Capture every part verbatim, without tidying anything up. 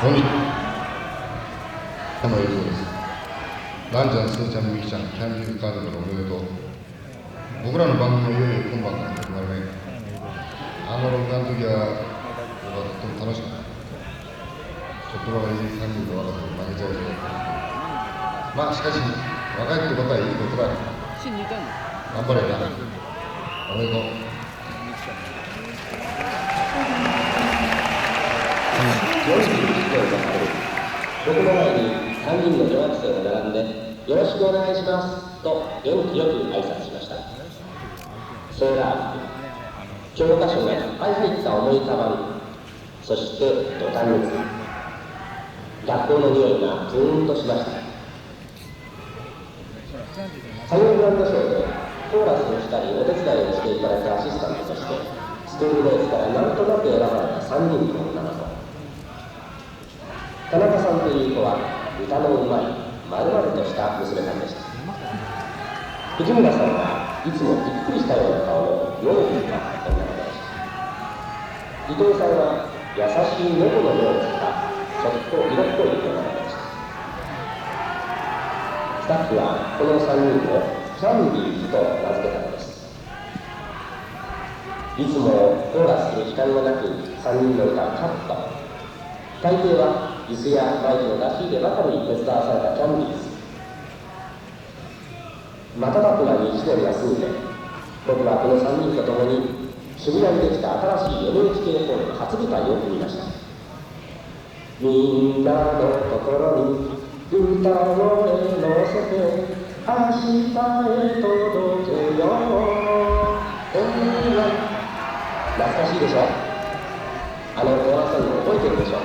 のみ。玉井です。ランちゃん、スーちゃん、ミキちゃん、キャンディーズカードルおめでとう。僕らの番組もいよいよ今晩から始まるね。あの録画の時は、僕はとっても楽しかった。ちょっとばかりさんにんの若さに負けちゃうけど。まあしかし、若いってことはいいことだ。頑張れよな。おめでとう。 よんじゅういちきょうがかかる。僕の前にさんにんの女学生が並んで、よろしくお願いしますと元気よく挨拶しました。セーラー服、教科書がいっぱい入った重いカバン、そしてドタン靴。学校の匂いがプーンとしました。歌謡グランドショーでコーラスをしたりお手伝いをしていただいたアシスタントとして、スクールメイツからなんとなく選ばれたさんにんの女の子。田中さんという子は歌のうまい丸々とした娘さんでした。藤村さんはいつもびっくりしたような顔の陽気な女の子でした。伊藤さんは優しい猫の目をしたちょっと色っぽい女の子でした。スタッフはこのさんにんをキャンディーズと名付けたのです。いつもコーラスする時間がなくさんにんの歌をカット。大抵は椅子やマイクの出し入ればかりに手伝わされたキャンディーズ。瞬く間にいちねんが過ぎて、僕はこのさんにんと共に渋谷にできた新しい エヌエイチケー ホールの初舞台を見ました。みんなの心に歌声乗せて明日へ届けよう。懐かしいでしょ。あのコーラスソング覚えてるでしょ。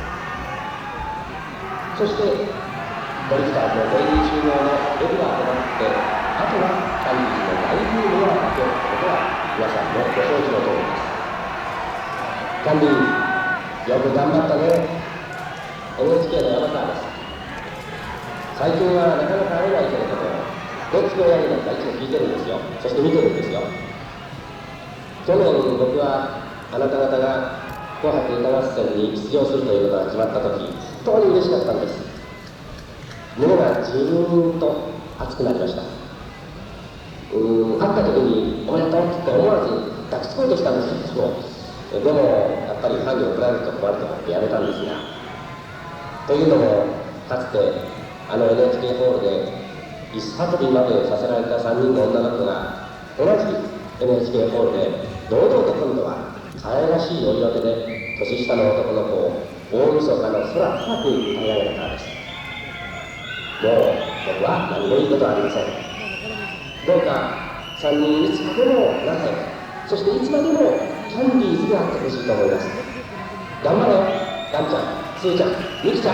そしてドリフターズのデイリー収納のレギュラーとなって、あとはキャンディーズの大ブームがかけることは皆さんもご承知の通りです。キャンディーよく頑張ったね。 エヌエイチケー の山川です。最近はなかなか会えないけれども、どっちの親になんかいつも聞いてるんですよ。そして見てるんですよ。去年僕はあなた方が紅白歌合戦に出場するということが決まった時、本当に嬉しかったんです。胸がじーんと熱くなりました。うーん、会った時におめでとうって思わず抱きつこうとしたんですけども、でもやっぱりファンに怒られると困ると思ってやめたんですが、というのもかつてあの エヌエイチケー ホールで椅子運びまでさせられたさんにんの女の子が同じ エヌエイチケー ホールで堂々と今度は可愛らしいお色気で年下の男の子を大晦日の空高く歌い上げたからです。もう僕は何もいいことはありません。どうかさんにんいつまでも仲良く、そしていつまでもキャンディーズであってほしいと思います。頑張れよ、ガンちゃん、スーちゃん、ミキちゃん。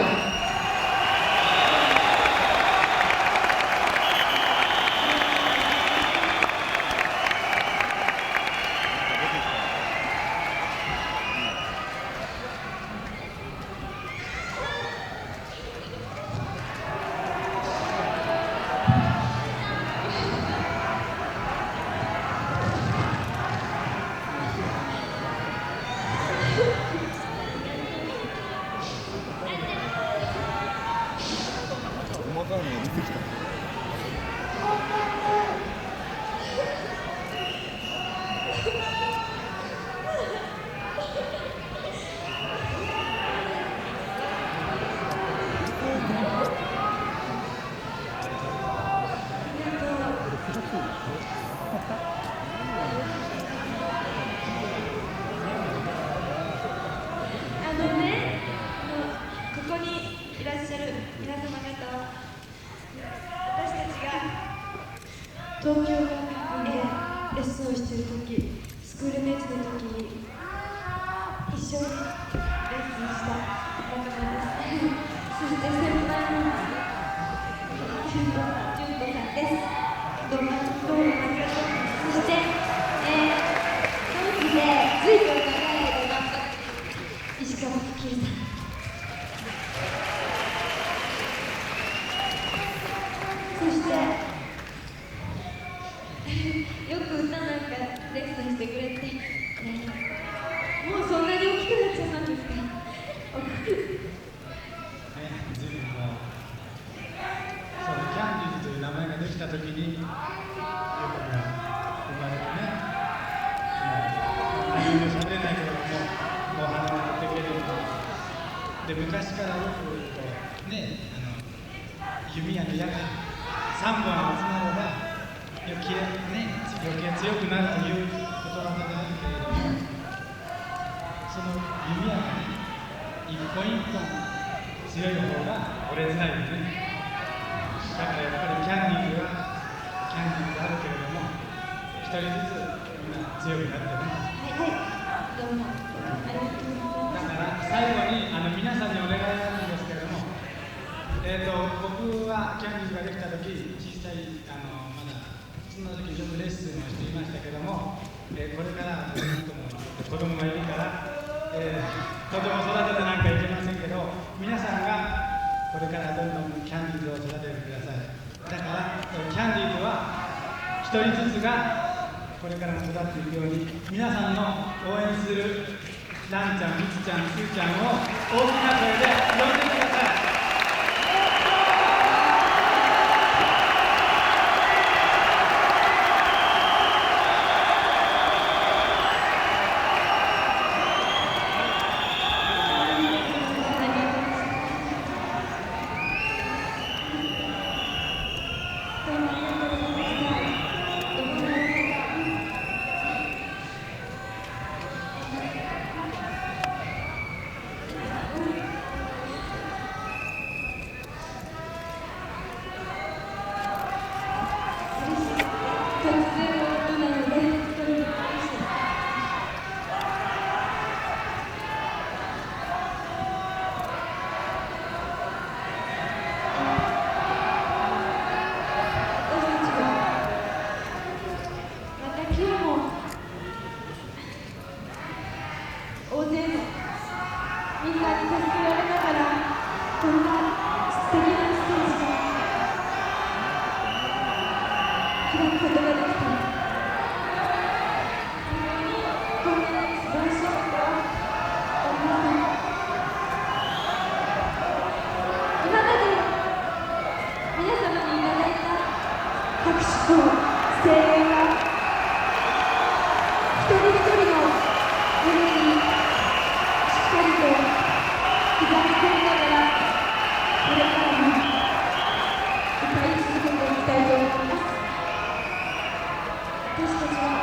東京でレッスンをしているとき、スクールメイツのときに一緒にレッスンした仲間です。そして先輩の純子さんです。どうもどうもありがとう。そして、えー、同期で随分長い間頑張って石川きさん。そして昔からよくこうね、あの弓矢の矢がさんぼん集まれば余計ね、余計強くなるということわざがあるけれども、その弓矢がね、一本一本強い方が折れづらいよね。だからやっぱりキャンディーズはキャンディーズあるけれども、一人ずつみんな強くなってね。 はいはい、どうもありがとうございます。 だから最後にあの皆さんにお願いがあるんですけれども、えー、と僕はキャンディーズができた時、小さいあのまだその時よくレッスンをしていましたけども、えー、これからなんとも子供がいるから、えー、とても育ててなんかいけませんけど、皆さんがこれからどんどんキャンディーズを育ててください。だからキャンディーズは一人ずつがこれからも育っていくように、皆さんの応援するランちゃん、ミツちゃん、スーちゃんを大きな声で呼んでください。 大勢のみんなに助けられながらこんな素敵なステージが開くことができた。こんなに素晴らしいことはありません。今まで皆様にいただいた拍手と声援は一人一人の胸にしっかりと刻み込みながらこれからも歌い続けていきたいと思います。私たちは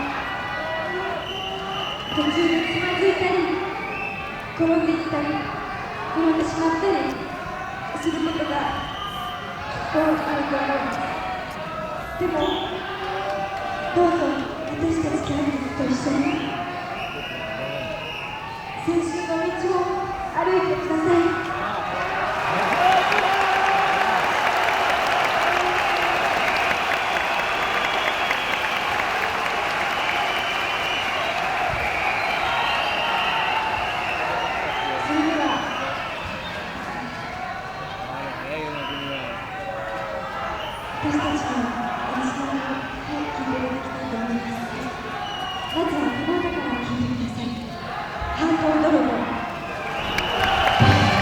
途中でつまずいたり転んでいったり転んでしまったりすることがきっとあると思います。でもどうぞ私たちキャンディーズと一緒に青春の道を歩いてください。それでは私たちのオリジナルを聴いていただきたいと思います。まずはこの歌から聴いてください。ハート泥棒。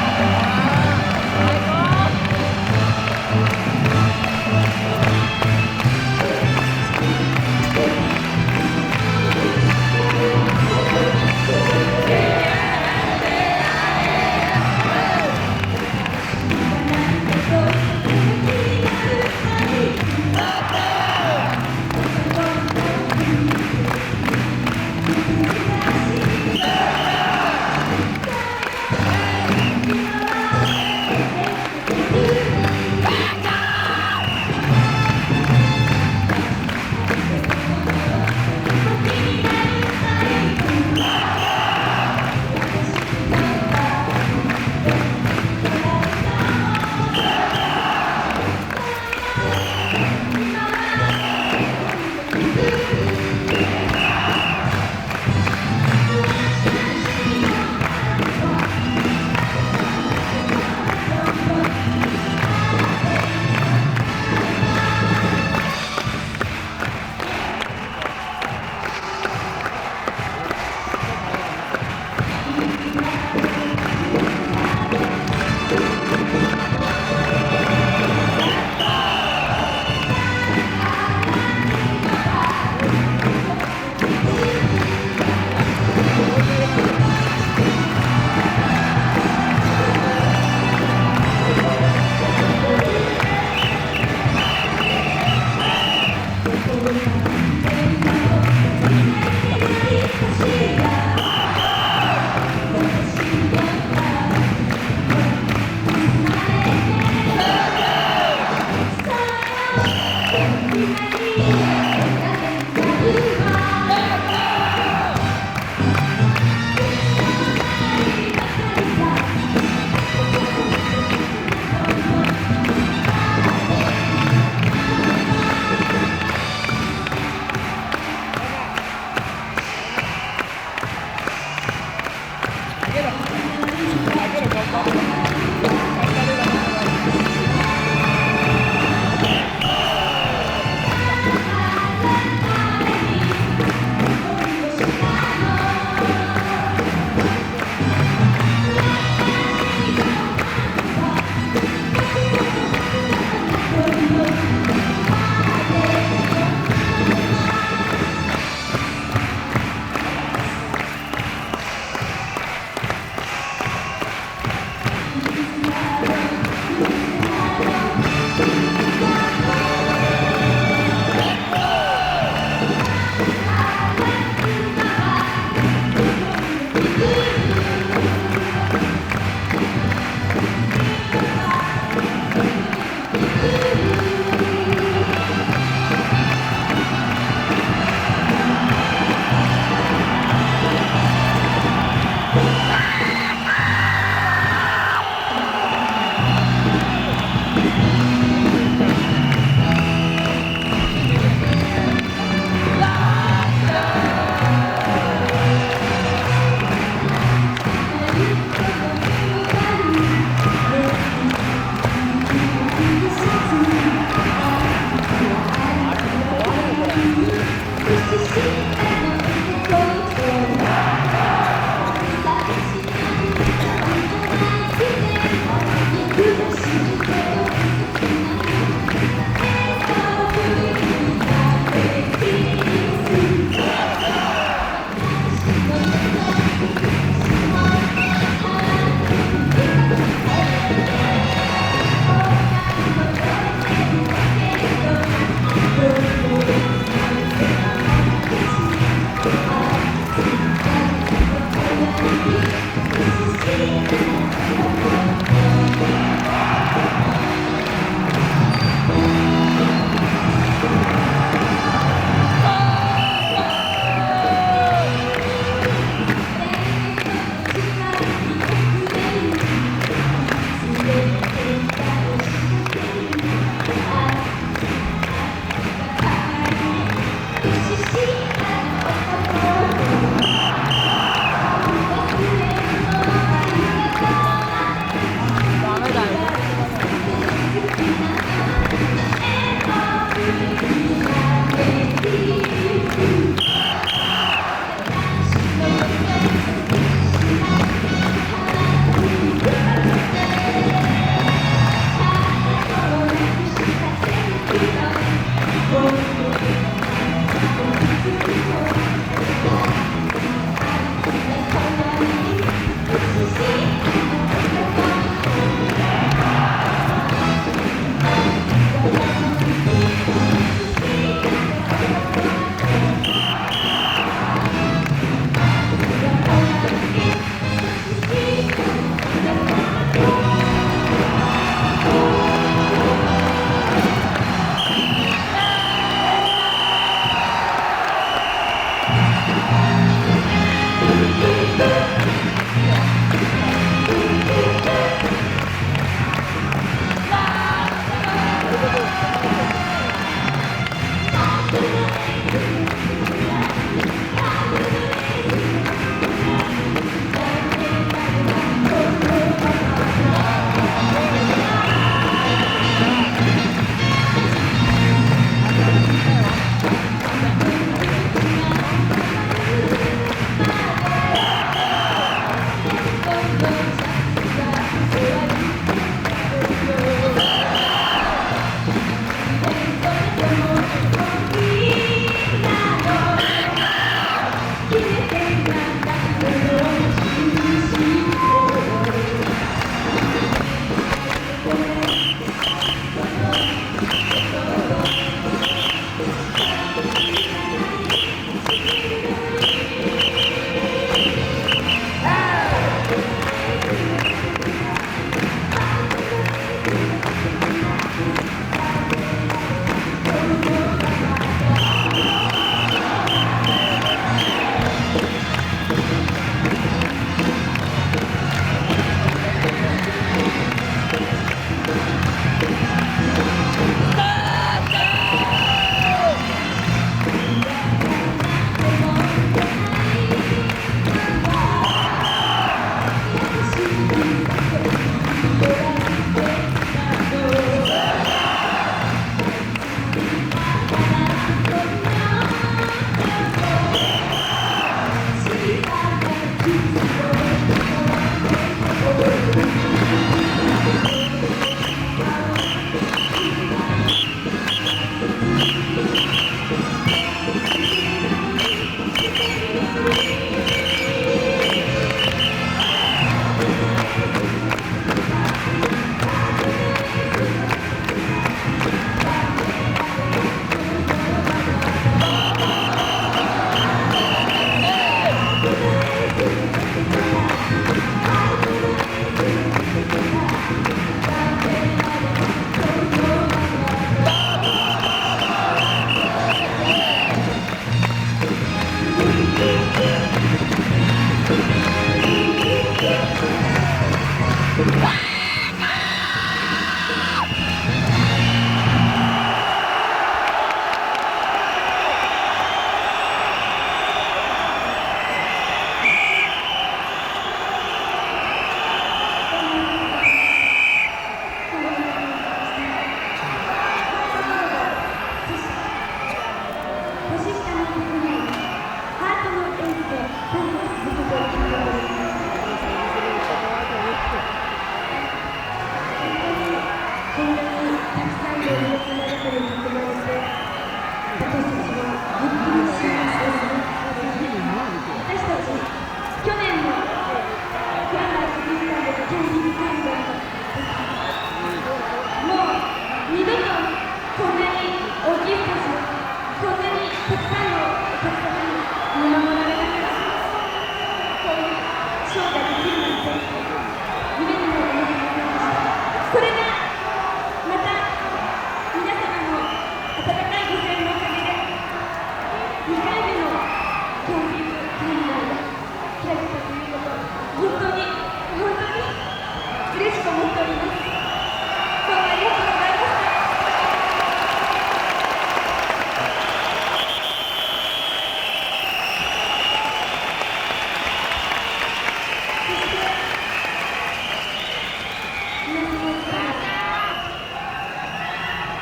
「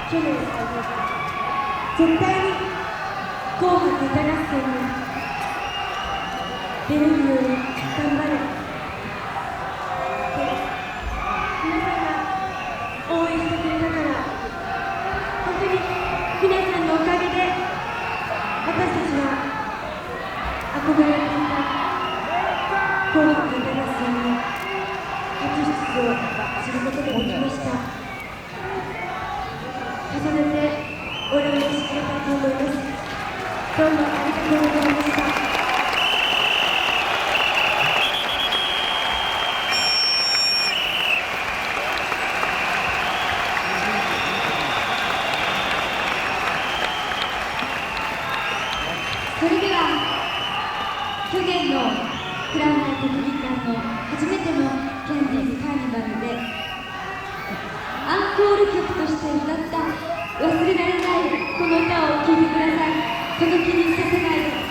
去年絶対に紅白歌合戦に出れるように頑張るで皆さんが応援してくれたから本当に皆さんのおかげで私たちは憧れていた紅白歌合戦に初出場することができました。重ねてお礼をしてくれたと思います。どうもありがとうございました。それでは去年のクラウン国技館の初めてのキャンディーズカーニバルでアンコール曲として歌った忘れられないこの歌を聴いてください。この気にさせないで。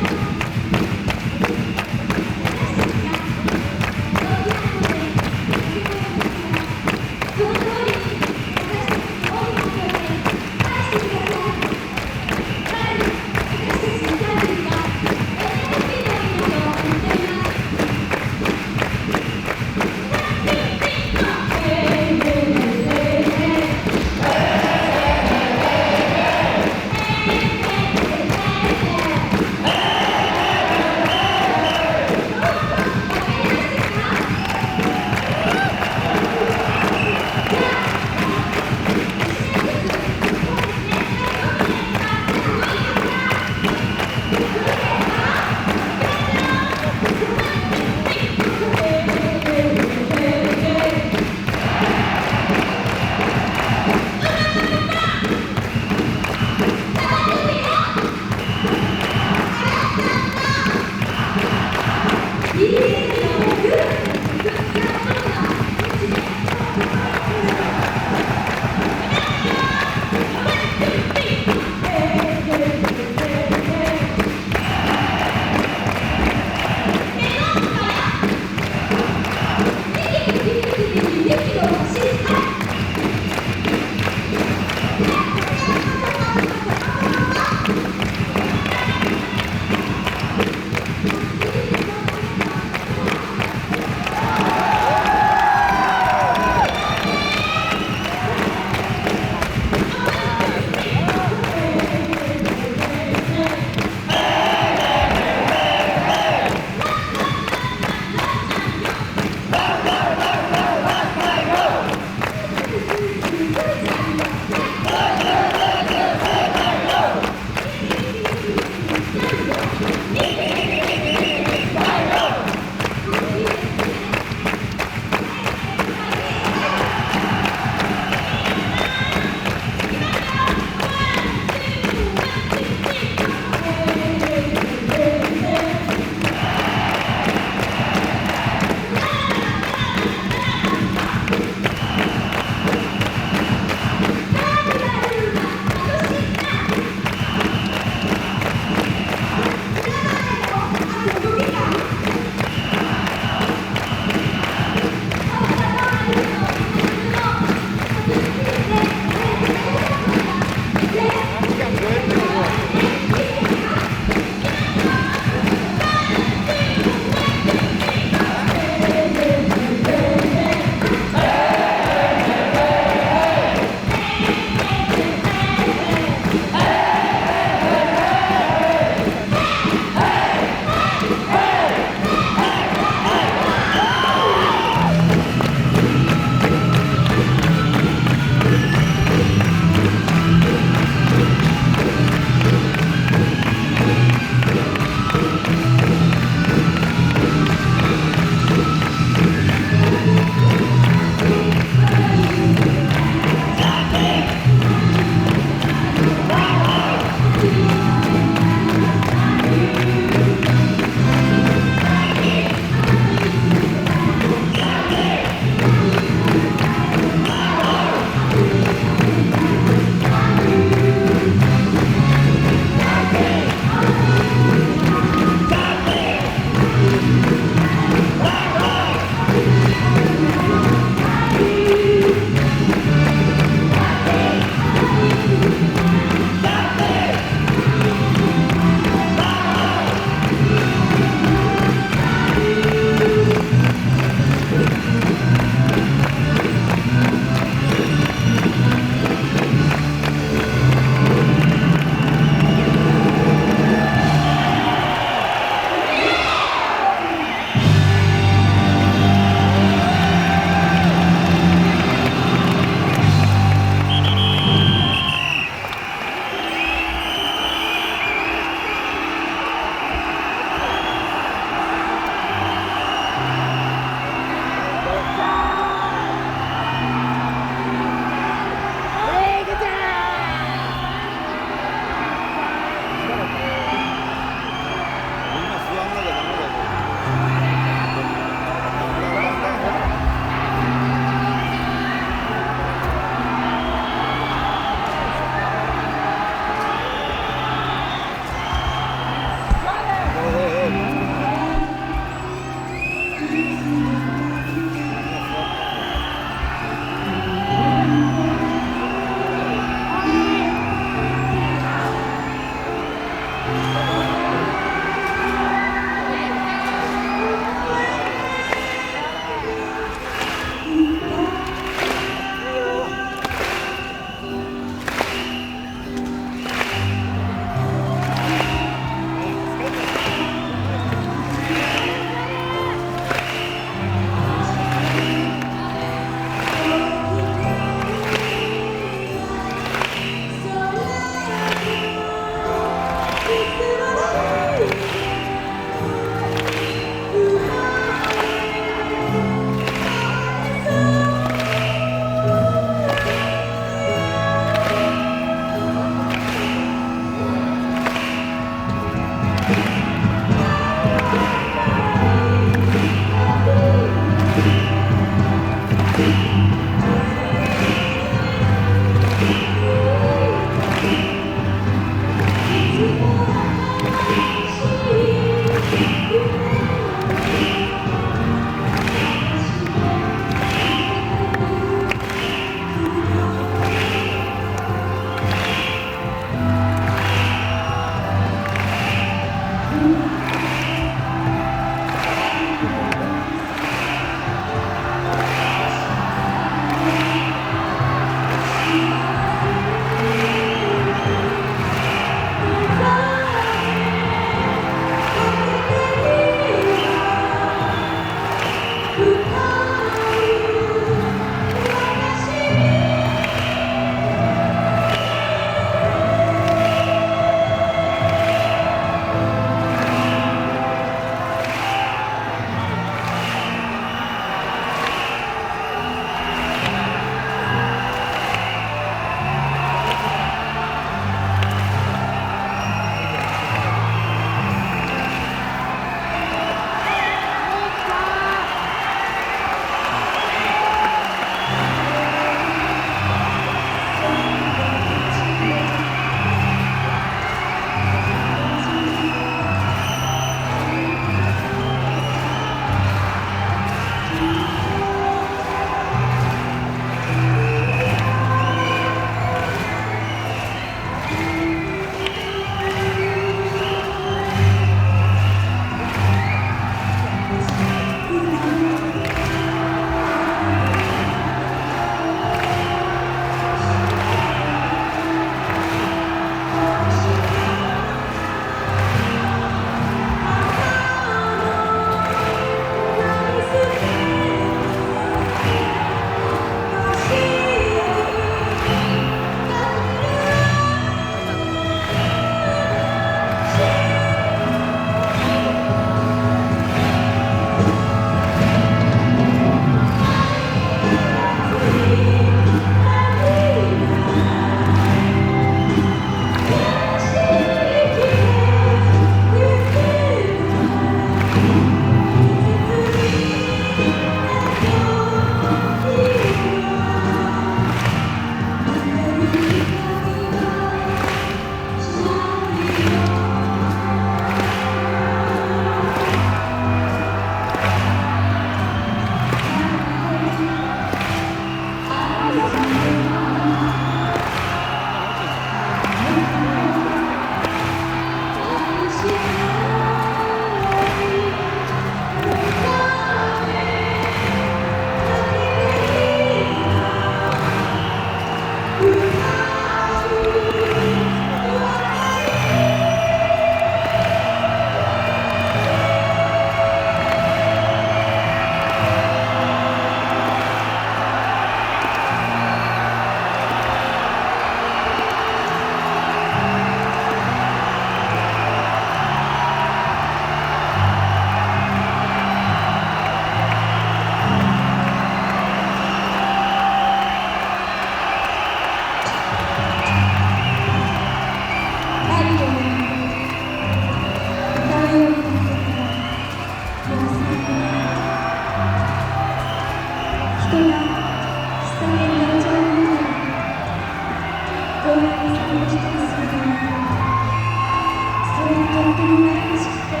恋をしたりするのにそれがとっても羨ましくて、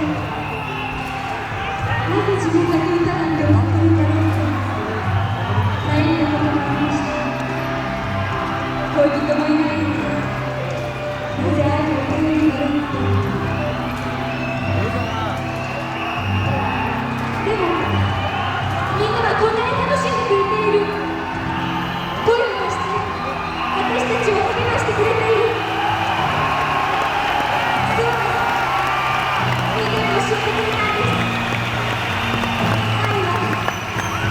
なぜ自分だけ歌なんて歌ってるんだろうと悩んだことがありました。恋人もいないのになぜ愛を歌えるんだろうって。でもみんなはこんなに楽しんでくれている。声を出して私たちを励ましてくれている。そうです、みんなが教えてくれたんです。愛は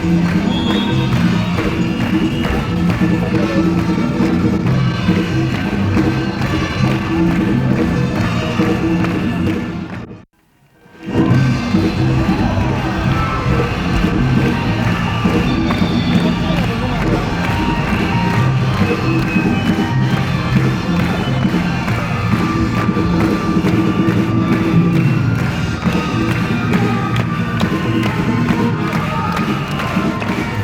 「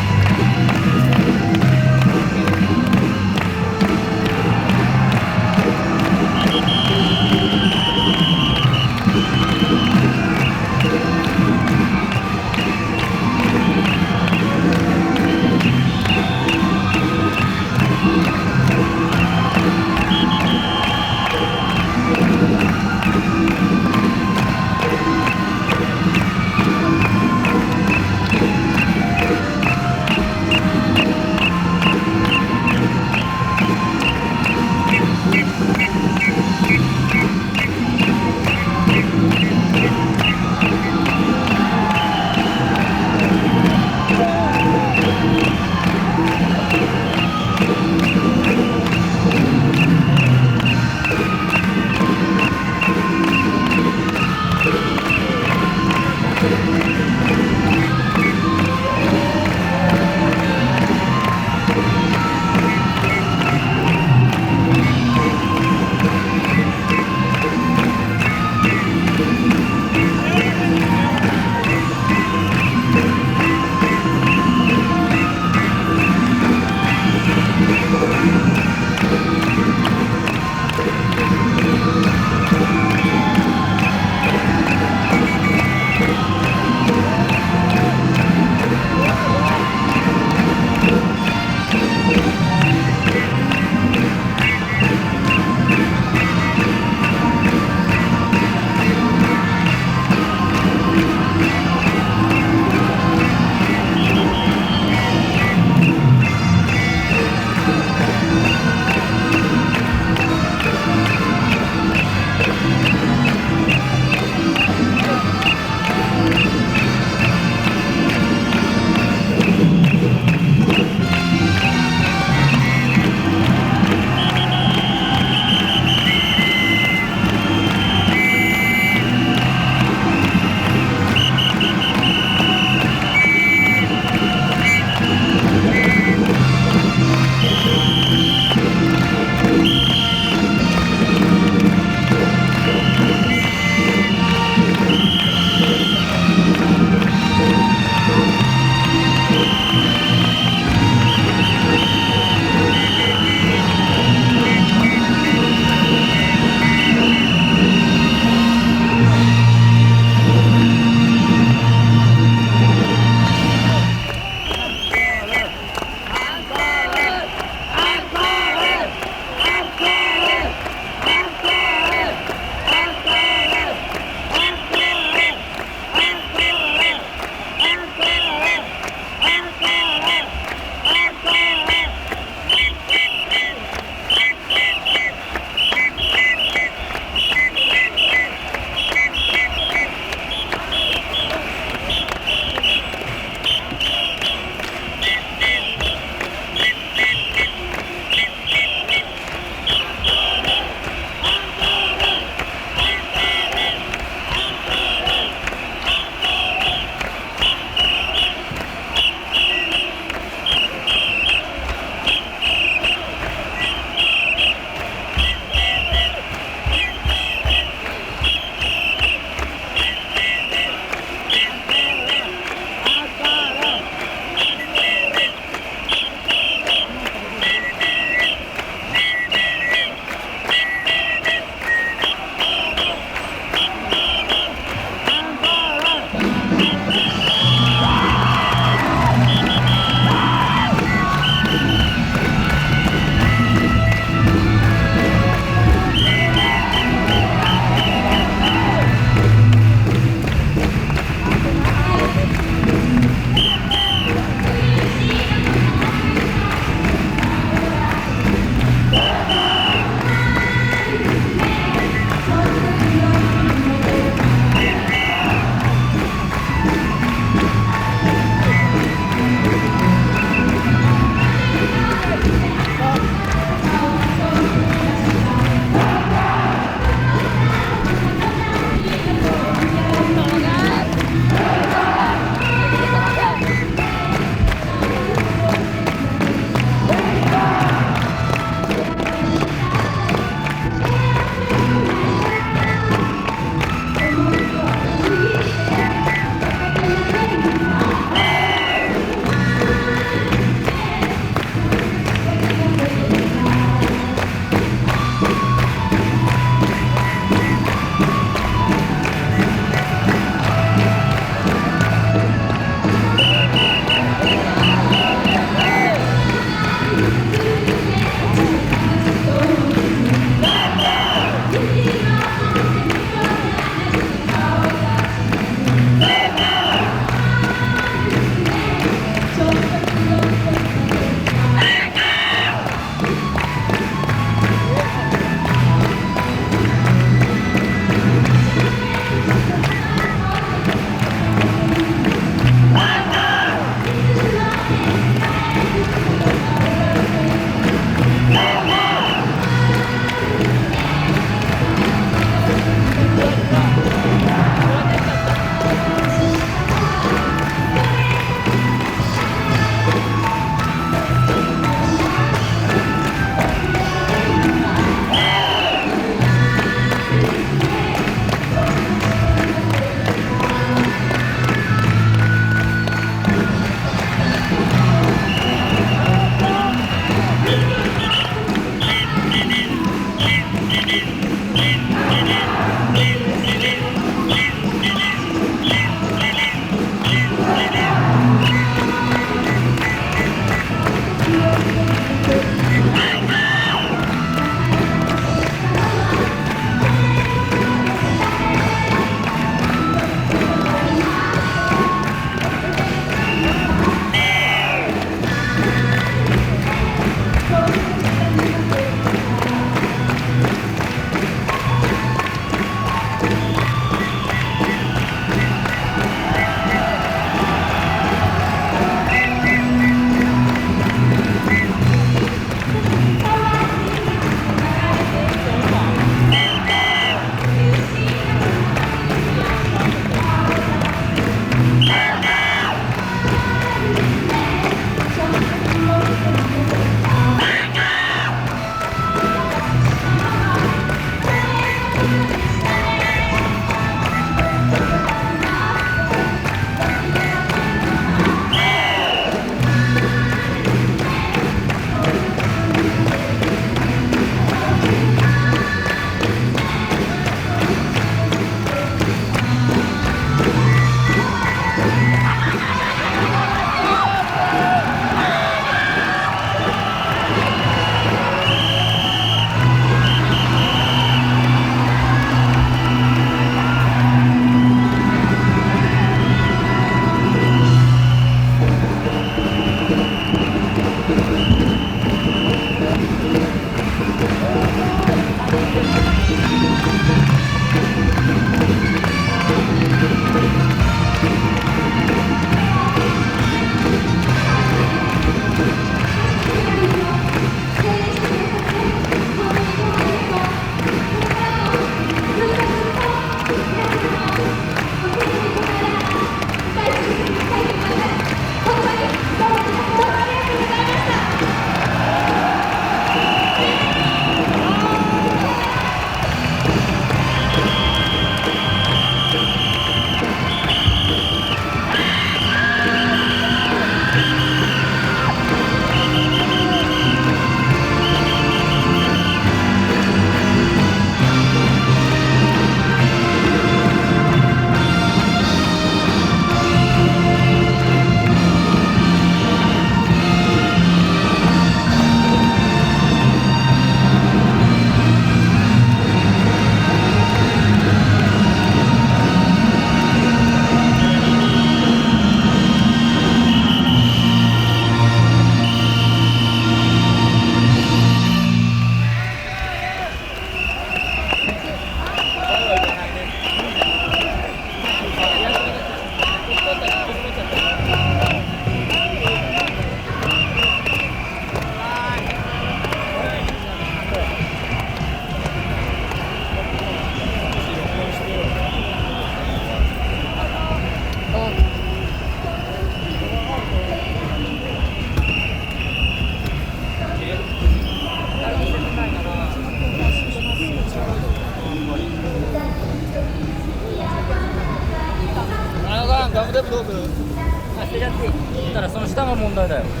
問題だよ。